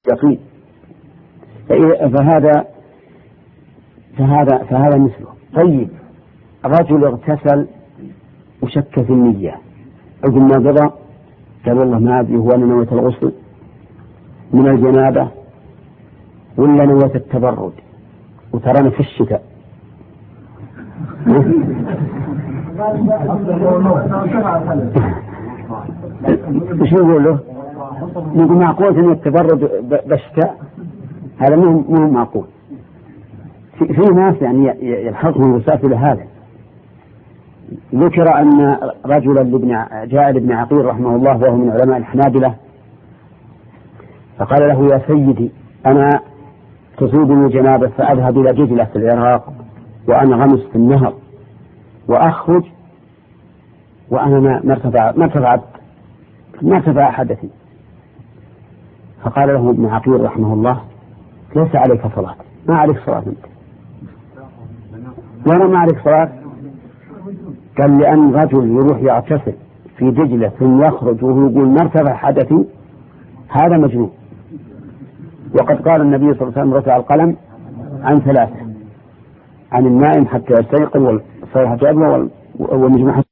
يقين. فهذا مثله. طيب الرجل اغتسل وشك في النية، عقب ما قضى قال والله ما أدري هو أنا نويت الغسل من الجنابة ولا نويت التبرد وترانا في الشتاء. وش يقول له؟ يقول معقول أن التبرد بالشتاء؟ هذا مو معقول. في ناس يعني يلحقهم الوسائل هذا. ذكر أن رجلا جاء لابن عقيل رحمه الله وهو من علماء الحنابلة فقال له يا سيدي أنا تصيبني جنابة فأذهب إلى دجلة في العراق وأنغمس في النهر وأخرج وأنا ما ارتفع حدثي. فقال له ابن عقيل رحمه الله ليس عليك صلاة، ما عليك صلاة أنت. وأنا ما عليك صلاة. قال لأن رجل يروح يغتسل في دجلة ثم يخرج وهو يقول ما ارتفع حدثي هذا مجنون. وقد قال النبي صلى الله عليه وسلم رفع القلم عن ثلاثة: عن النائم حتى يستيقظ والصيحة أبوى والمجنون حتى